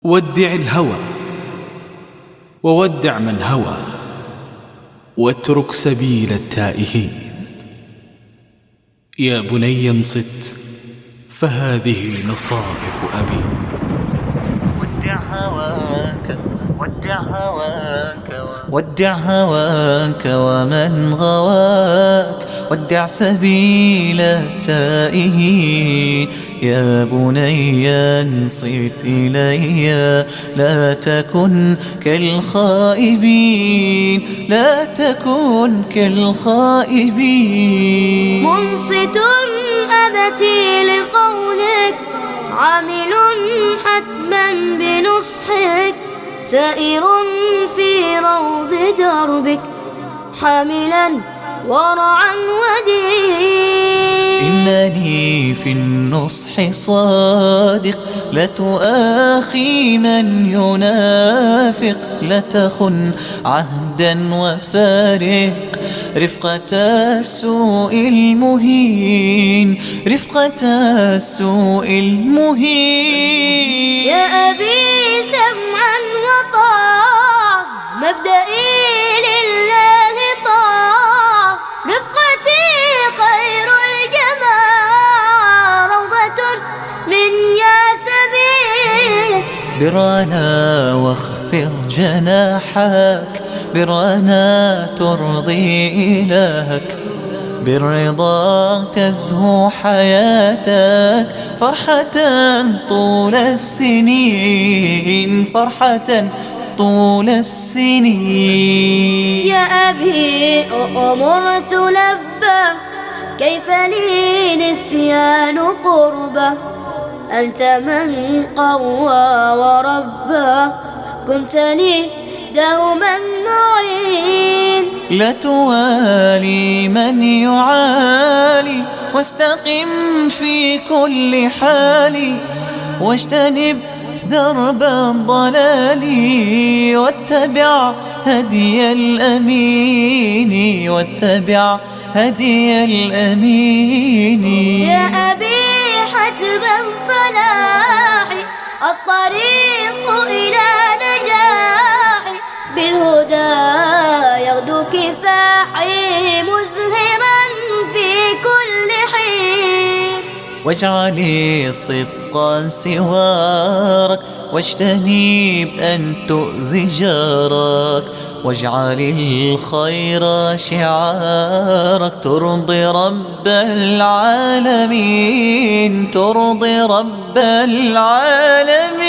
ودع الهوى وودع من هوى، واترك سبيل التائهين. يا بني انصت فهذه نصائح أبي. ودع هواك ودع هواك ودع هواك ومن غواك، ودع سبيل التائهين. يا بني انصت إلي، لا تكن كالخائبين، لا تكن كالخائبين. منصت أبتي لقولك، عامل حتما بنصحك، سائر في روض دربك، حاملا ورعا ودين. إنني في النصح صادق، لا تؤاخي من ينافق، لا تخن عهدا وفارق رفقة السوء المهين، رفقة السوء المهين. يا أبي سمعا وطاعة، مبدئي لله طاعة، رفقتي خير الجماعة، روضة من ياسمين. برانا واخفض جناحك، برانا ترضي إلهك، بالرضا تزهو حياتك، فرحة طول السنين، فرحة طول السنين. يا أبي أمرت لبى، كيف لي نسيان قربة، أنت من قوى وربى، كنت لي دوما معين. لا توالي من يعالي، واستقم في كل حال، واجتنب درب الضلال، واتبع هدي الأمين، واتبع هدي الأمين. يا أبي حتما صلاحي، الطريق إلى نجاحي، بالهدى يغدو كفاحي، مزهرا في كل حين. واجعل صدقا سوارك، واجتنب أن تؤذي جارك، واجعل الخير شعارك، ترضي رب العالمين، ترضي رب العالمين.